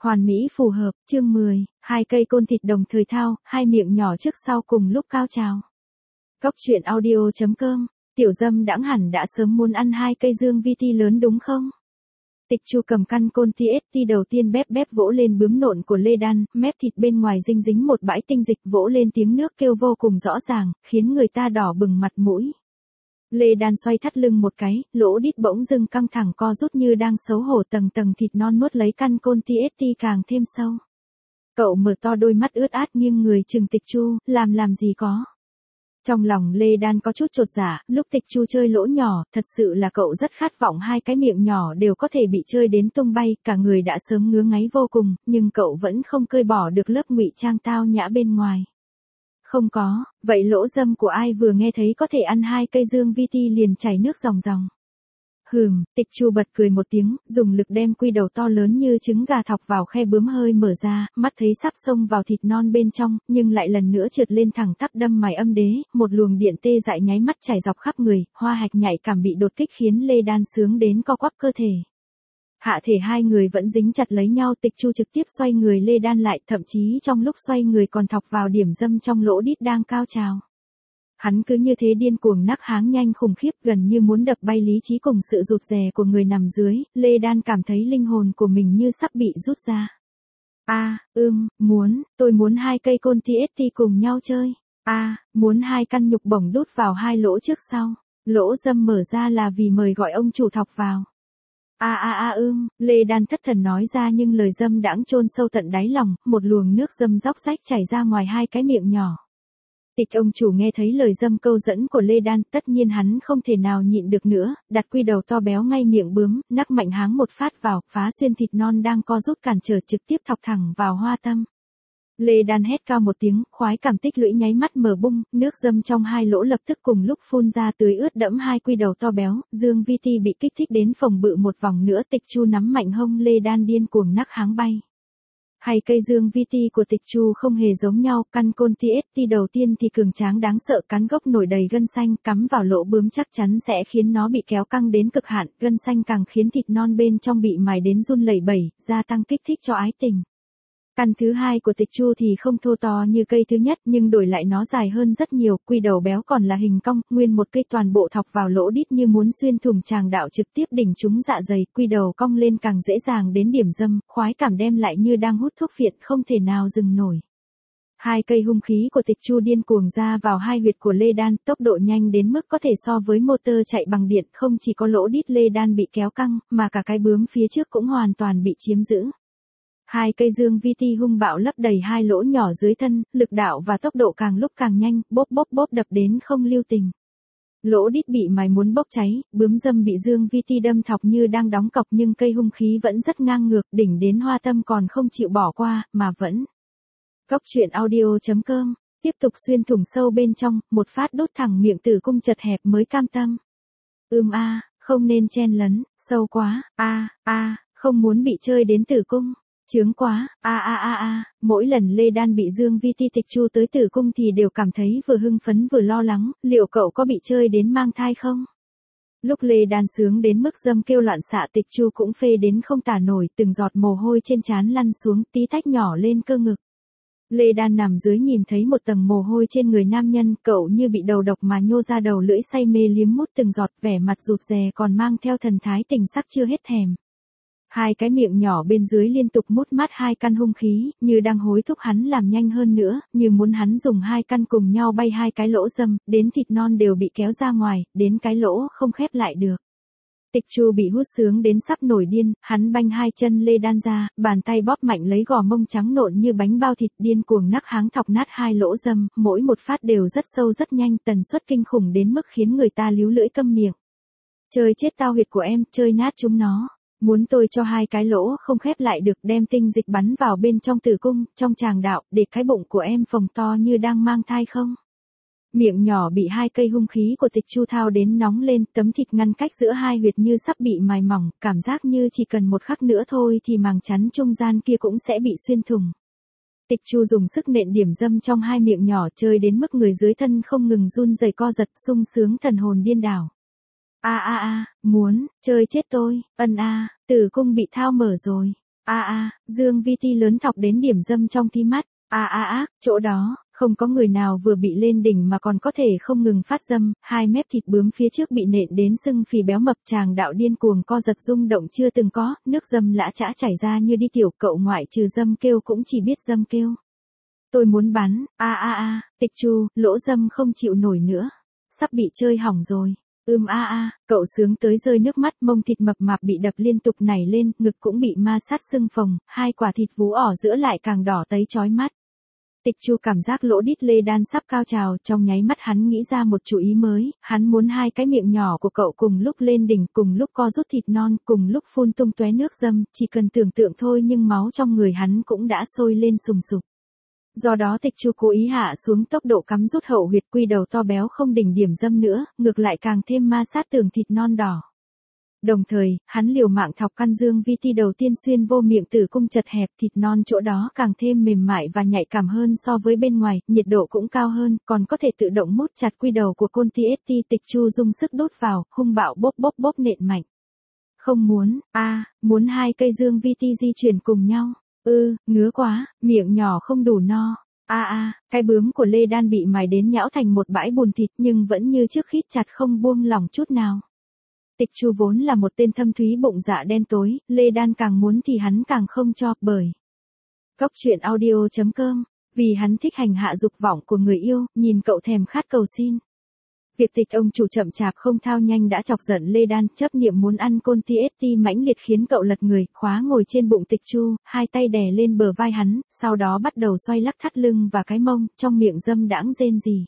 Hoàn mỹ phù hợp, chương 10, hai cây côn thịt đồng thời thao, hai miệng nhỏ trước sau cùng lúc cao trào. Cốc truyện audio.com, Tiểu Dâm đãng hẳn đã sớm muốn ăn hai cây dương vi ti lớn đúng không? Tịch Chu cầm căn côn TST đầu tiên bép bép vỗ lên bướm nộn của Lê Đan, mép thịt bên ngoài dinh dính một bãi tinh dịch vỗ lên tiếng nước kêu vô cùng rõ ràng, khiến người ta đỏ bừng mặt mũi. Lê Đan xoay thắt lưng một cái, lỗ đít bỗng dưng căng thẳng co rút như đang xấu hổ tầng tầng thịt non nuốt lấy căn côn TST càng thêm sâu. Cậu mở to đôi mắt ướt át nghiêng người trừng Tịch Chu, làm gì có. Trong lòng Lê Đan có chút chột dạ, lúc Tịch Chu chơi lỗ nhỏ, thật sự là cậu rất khát vọng hai cái miệng nhỏ đều có thể bị chơi đến tung bay, cả người đã sớm ngứa ngáy vô cùng, nhưng cậu vẫn không cơi bỏ được lớp ngụy trang tao nhã bên ngoài. Không có, vậy lỗ dâm của ai vừa nghe thấy có thể ăn hai cây dương vi ti liền chảy nước ròng ròng. Tịch Chu bật cười một tiếng, dùng lực đem quy đầu to lớn như trứng gà thọc vào khe bướm hơi mở ra, mắt thấy sắp xông vào thịt non bên trong, nhưng lại lần nữa trượt lên thẳng tắp đâm mài âm đế, một luồng điện tê dại nháy mắt chảy dọc khắp người, hoa hạch nhạy cảm bị đột kích khiến Lê Đan sướng đến co quắp cơ thể. Hạ thể hai người vẫn dính chặt lấy nhau, Tịch Chu trực tiếp xoay người Lê Đan lại, thậm chí trong lúc xoay người còn thọc vào điểm dâm trong lỗ đít đang cao trào. Hắn cứ như thế điên cuồng nắc háng nhanh khủng khiếp, gần như muốn đập bay lý trí cùng sự rụt rè của người nằm dưới, Lê Đan cảm thấy linh hồn của mình như sắp bị rút ra. Tôi muốn hai cây côn TST cùng nhau chơi. Muốn hai căn nhục bổng đút vào hai lỗ trước sau. Lỗ dâm mở ra là vì mời gọi ông chủ thọc vào. Lê Đan thất thần nói ra nhưng lời dâm đãng chôn sâu tận đáy lòng, một luồng nước dâm róc rách chảy ra ngoài hai cái miệng nhỏ. Tịch ông chủ nghe thấy lời dâm câu dẫn của Lê Đan, tất nhiên hắn không thể nào nhịn được nữa, đặt quy đầu to béo ngay miệng bướm, nắc mạnh háng một phát vào, phá xuyên thịt non đang co rút cản trở trực tiếp thọc thẳng vào hoa tâm. Lê Đan hét cao một tiếng, khoái cảm tích lũy nháy mắt mở bung, nước dâm trong hai lỗ lập tức cùng lúc phun ra tưới ướt đẫm hai quy đầu to béo, dương vi ti bị kích thích đến phồng bự một vòng nữa. Tịch Chu nắm mạnh hông Lê Đan điên cuồng nắc háng bay. Hai cây dương vi ti của Tịch Chu không hề giống nhau, căn côn TST đầu tiên thì cường tráng đáng sợ, cán gốc nổi đầy gân xanh, cắm vào lỗ bướm chắc chắn sẽ khiến nó bị kéo căng đến cực hạn, gân xanh càng khiến thịt non bên trong bị mài đến run lẩy bẩy, gia tăng kích thích cho ái tình. Căn thứ hai của Tịch Chu thì không thô to như cây thứ nhất nhưng đổi lại nó dài hơn rất nhiều, quy đầu béo còn là hình cong, nguyên một cây toàn bộ thọc vào lỗ đít như muốn xuyên thủng tràng đạo trực tiếp đỉnh trúng dạ dày, quy đầu cong lên càng dễ dàng đến điểm dâm, khoái cảm đem lại như đang hút thuốc phiện không thể nào dừng nổi. Hai cây hung khí của Tịch Chu điên cuồng ra vào hai huyệt của Lê Đan, tốc độ nhanh đến mức có thể so với motor chạy bằng điện, không chỉ có lỗ đít Lê Đan bị kéo căng, mà cả cái bướm phía trước cũng hoàn toàn bị chiếm giữ. Hai cây dương vi ti hung bạo lấp đầy hai lỗ nhỏ dưới thân, lực đạo và tốc độ càng lúc càng nhanh, bóp đập đến không lưu tình. Lỗ đít bị mài muốn bốc cháy, bướm dâm bị dương vi ti đâm thọc như đang đóng cọc nhưng cây hung khí vẫn rất ngang ngược, đỉnh đến hoa tâm còn không chịu bỏ qua, mà vẫn. Cốc truyện audio.com, tiếp tục xuyên thủng sâu bên trong, một phát đốt thẳng miệng tử cung chật hẹp mới cam tâm. Không nên chen lấn, sâu quá, không muốn bị chơi đến tử cung. Chướng quá, mỗi lần Lê Đan bị dương vi ti Tịch Chu tới tử cung thì đều cảm thấy vừa hưng phấn vừa lo lắng, liệu cậu có bị chơi đến mang thai không? Lúc Lê Đan sướng đến mức dâm kêu loạn xạ, Tịch Chu cũng phê đến không tả nổi, từng giọt mồ hôi trên trán lăn xuống, tí tách nhỏ lên cơ ngực. Lê Đan nằm dưới nhìn thấy một tầng mồ hôi trên người nam nhân, cậu như bị đầu độc mà nhô ra đầu lưỡi say mê liếm mút từng giọt, vẻ mặt rụt rè còn mang theo thần thái tình sắc chưa hết thèm. Hai cái miệng nhỏ bên dưới liên tục mút mát hai căn hung khí, như đang hối thúc hắn làm nhanh hơn nữa, như muốn hắn dùng hai căn cùng nhau bay hai cái lỗ dâm, đến thịt non đều bị kéo ra ngoài, đến cái lỗ không khép lại được. Tịch Chu bị hút sướng đến sắp nổi điên, hắn banh hai chân Lê Đan ra, bàn tay bóp mạnh lấy gò mông trắng nộn như bánh bao thịt, điên cuồng nắc háng thọc nát hai lỗ dâm, mỗi một phát đều rất sâu rất nhanh, tần suất kinh khủng đến mức khiến người ta líu lưỡi câm miệng. Chơi chết tao huyệt của em, chơi nát chúng nó. Muốn tôi cho hai cái lỗ không khép lại được, đem tinh dịch bắn vào bên trong tử cung, trong tràng đạo, để cái bụng của em phồng to như đang mang thai không? Miệng nhỏ bị hai cây hung khí của Tịch Chu thao đến nóng lên, tấm thịt ngăn cách giữa hai huyệt như sắp bị mài mỏng, cảm giác như chỉ cần một khắc nữa thôi thì màng chắn trung gian kia cũng sẽ bị xuyên thủng. Tịch Chu dùng sức nện điểm dâm trong hai miệng nhỏ, chơi đến mức người dưới thân không ngừng run rẩy co giật, sung sướng thần hồn điên đảo. Muốn, chơi chết tôi, tử cung bị thao mở rồi. Dương Vi Ti lớn thọc đến điểm dâm trong tí mắt. Chỗ đó, không có người nào vừa bị lên đỉnh mà còn có thể không ngừng phát dâm, hai mép thịt bướm phía trước bị nện đến sưng phì béo mập, tràng đạo điên cuồng co giật rung động chưa từng có, nước dâm lã chã chảy ra như đi tiểu, cậu ngoại trừ dâm kêu cũng chỉ biết dâm kêu. Tôi muốn bắn, Tịch Chu, lỗ dâm không chịu nổi nữa, sắp bị chơi hỏng rồi. Cậu sướng tới rơi nước mắt, mông thịt mập mạp bị đập liên tục nảy lên, ngực cũng bị ma sát sưng phồng, hai quả thịt vú ỏ giữa lại càng đỏ tấy chói mắt. Tịch Chu cảm giác lỗ đít Lê Đan sắp cao trào, trong nháy mắt hắn nghĩ ra một chủ ý mới, hắn muốn hai cái miệng nhỏ của cậu cùng lúc lên đỉnh, cùng lúc co rút thịt non, cùng lúc phun tung tóe nước dâm, chỉ cần tưởng tượng thôi nhưng máu trong người hắn cũng đã sôi lên sùng sục. Do đó Tịch Chu cố ý hạ xuống tốc độ cắm rút hậu huyệt, quy đầu to béo không đỉnh điểm dâm nữa, ngược lại càng thêm ma sát tường thịt non đỏ. Đồng thời, hắn liều mạng thọc căn Dương Vi Ti đầu tiên xuyên vô miệng tử cung chật hẹp, thịt non chỗ đó càng thêm mềm mại và nhạy cảm hơn so với bên ngoài, nhiệt độ cũng cao hơn, còn có thể tự động mút chặt quy đầu của con TST. Tịch Chu dùng sức đút vào, hung bạo bóp nện mạnh. Không muốn, muốn hai cây Dương Vi Ti di chuyển cùng nhau. Ngứa quá, miệng nhỏ không đủ no. Cái bướm của Lê Đan bị mài đến nhão thành một bãi bùn thịt nhưng vẫn như trước khít chặt không buông lỏng chút nào. Tịch Chu vốn là một tên thâm thúy bụng dạ đen tối, Lê Đan càng muốn thì hắn càng không cho, bởi Cốc truyện audio.com, vì hắn thích hành hạ dục vọng của người yêu, nhìn cậu thèm khát cầu xin. Việc Tịch ông chủ chậm chạp không thao nhanh đã chọc giận Lê Đan, chấp niệm muốn ăn côn TST mãnh liệt khiến cậu lật người, khóa ngồi trên bụng Tịch Chu, hai tay đè lên bờ vai hắn, sau đó bắt đầu xoay lắc thắt lưng và cái mông, trong miệng dâm đãng rên rỉ.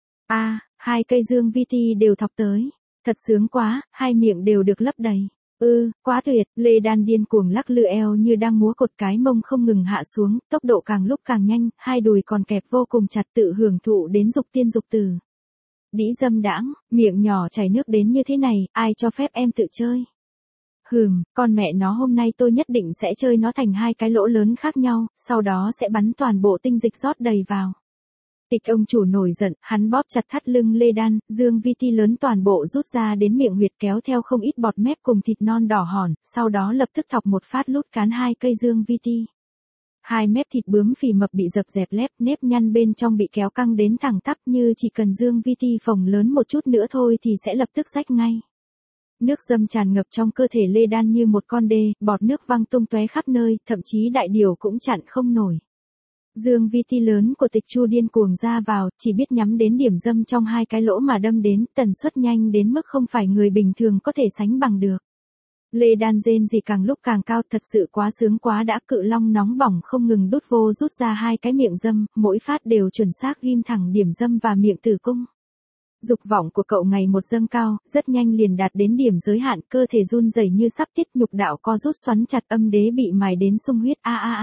Hai cây Dương Vi Ti đều thọc tới. Thật sướng quá, hai miệng đều được lấp đầy. Quá tuyệt, Lê Đan điên cuồng lắc lư eo như đang múa cột, cái mông không ngừng hạ xuống, tốc độ càng lúc càng nhanh, hai đùi còn kẹp vô cùng chặt, tự hưởng thụ đến dục tiên dục tử. Đĩ dâm đãng, miệng nhỏ chảy nước đến như thế này, ai cho phép em tự chơi? Con mẹ nó hôm nay tôi nhất định sẽ chơi nó thành hai cái lỗ lớn khác nhau, sau đó sẽ bắn toàn bộ tinh dịch rót đầy vào. Tịch ông chủ nổi giận, hắn bóp chặt thắt lưng Lê Đan, Dương Vi Ti lớn toàn bộ rút ra đến miệng huyệt, kéo theo không ít bọt mép cùng thịt non đỏ hòn, sau đó lập tức thọc một phát lút cán hai cây Dương Vi Ti. Hai mép thịt bướm phì mập bị dập dẹp lép, nếp nhăn bên trong bị kéo căng đến thẳng tắp, như chỉ cần Dương Vi Ti phồng lớn một chút nữa thôi thì sẽ lập tức rách ngay. Nước dâm tràn ngập trong cơ thể Lê Đan như một con đê, bọt nước văng tung tóe khắp nơi, thậm chí đại điều cũng chặn không nổi. Dương Vi Ti lớn của Tịch Chu điên cuồng ra vào, chỉ biết nhắm đến điểm dâm trong hai cái lỗ mà đâm đến, tần suất nhanh đến mức không phải người bình thường có thể sánh bằng được. Lê Đan rên rỉ càng lúc càng cao, thật sự quá sướng quá đã, cự long nóng bỏng không ngừng đút vô rút ra hai cái miệng dâm, mỗi phát đều chuẩn xác ghim thẳng điểm dâm và miệng tử cung. Dục vọng của cậu ngày một dâng cao, rất nhanh liền đạt đến điểm giới hạn, cơ thể run rẩy như sắp tiết, nhục đạo co rút xoắn chặt, âm đế bị mài đến sung huyết.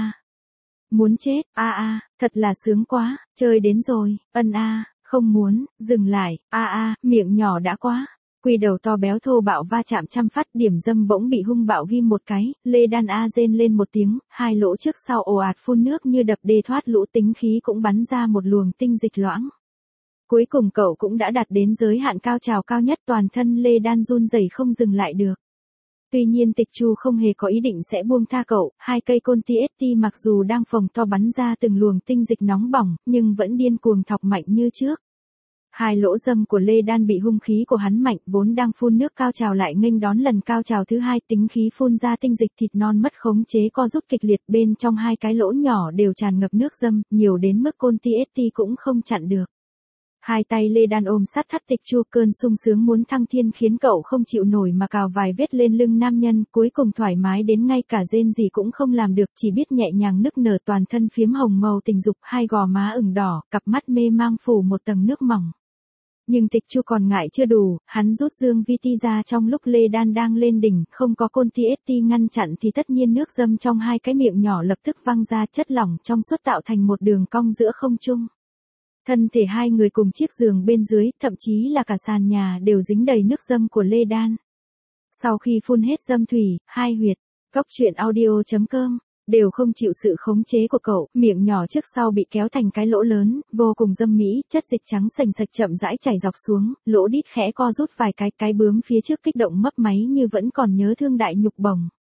Muốn chết, thật là sướng quá, chơi đến rồi, không muốn, dừng lại, miệng nhỏ đã quá. Quy đầu to béo thô bạo va chạm trăm phát, điểm dâm bỗng bị hung bạo ghim một cái, Lê Đan rên lên một tiếng, hai lỗ trước sau ồ ạt phun nước như đập đê thoát lũ, tính khí cũng bắn ra một luồng tinh dịch loãng. Cuối cùng cậu cũng đã đạt đến giới hạn cao trào cao nhất, toàn thân Lê Đan run rẩy không dừng lại được. Tuy nhiên Tịch Chu không hề có ý định sẽ buông tha cậu, hai cây côn TST mặc dù đang phồng to bắn ra từng luồng tinh dịch nóng bỏng, nhưng vẫn điên cuồng thọc mạnh như trước. Hai lỗ dâm của Lê Đan bị hung khí của hắn mạnh, vốn đang phun nước cao trào lại nghênh đón lần cao trào thứ hai, tính khí phun ra tinh dịch, thịt non mất khống chế co rút kịch liệt, bên trong hai cái lỗ nhỏ đều tràn ngập nước dâm, nhiều đến mức côn TST cũng không chặn được. Hai tay Lê Đan ôm sát thắt Tịch Chu, cơn sung sướng muốn thăng thiên khiến cậu không chịu nổi mà cào vài vết lên lưng nam nhân, cuối cùng thoải mái đến ngay cả rên gì cũng không làm được, chỉ biết nhẹ nhàng nức nở, toàn thân phiếm hồng màu tình dục, hai gò má ửng đỏ, cặp mắt mê mang phủ một tầng nước mỏng. Nhưng Tịch Chu còn ngại chưa đủ, hắn rút Dương Vi Ti ra trong lúc Lê Đan đang lên đỉnh, không có côn TST ngăn chặn thì tất nhiên nước dâm trong hai cái miệng nhỏ lập tức văng ra, chất lỏng trong suốt tạo thành một đường cong giữa không trung. Thân thể hai người cùng chiếc giường bên dưới, thậm chí là cả sàn nhà đều dính đầy nước dâm của Lê Đan. Sau khi phun hết dâm thủy, hai huyệt, Cốc truyện audio.com, đều không chịu sự khống chế của cậu, miệng nhỏ trước sau bị kéo thành cái lỗ lớn, vô cùng dâm mỹ, chất dịch trắng sành sạch chậm rãi chảy dọc xuống, lỗ đít khẽ co rút vài cái bướm phía trước kích động mấp máy như vẫn còn nhớ thương đại nhục bổng.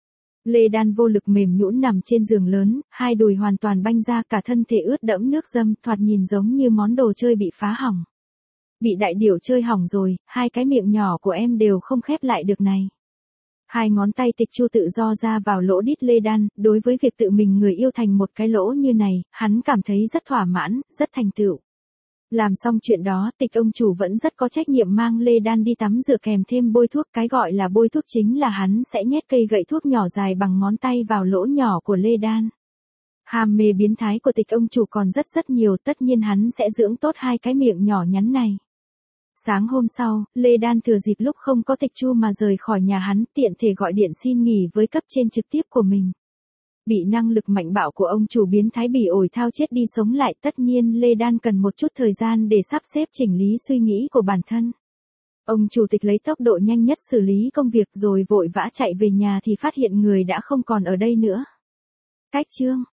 Lê Đan vô lực mềm nhũn nằm trên giường lớn, hai đùi hoàn toàn banh ra, cả thân thể ướt đẫm nước dâm, thoạt nhìn giống như món đồ chơi bị phá hỏng. Bị đại điểu chơi hỏng rồi, hai cái miệng nhỏ của em đều không khép lại được này. Hai ngón tay Tịch Chu tự do ra vào lỗ đít Lê Đan, đối với việc tự mình người yêu thành một cái lỗ như này, hắn cảm thấy rất thỏa mãn, rất thành tựu. Làm xong chuyện đó, Tịch ông chủ vẫn rất có trách nhiệm mang Lê Đan đi tắm rửa kèm thêm bôi thuốc, cái gọi là bôi thuốc chính là hắn sẽ nhét cây gậy thuốc nhỏ dài bằng ngón tay vào lỗ nhỏ của Lê Đan. Ham mê biến thái của Tịch ông chủ còn rất nhiều, tất nhiên hắn sẽ dưỡng tốt hai cái miệng nhỏ nhắn này. Sáng hôm sau, Lê Đan thừa dịp lúc không có Tịch Chu mà rời khỏi nhà hắn, tiện thể gọi điện xin nghỉ với cấp trên trực tiếp của mình. Bị năng lực mạnh bạo của ông chủ biến thái bỉ ổi thao chết đi sống lại, tất nhiên Lê Đan cần một chút thời gian để sắp xếp chỉnh lý suy nghĩ của bản thân. Ông chủ tịch lấy tốc độ nhanh nhất xử lý công việc rồi vội vã chạy về nhà thì phát hiện người đã không còn ở đây nữa. Cách chương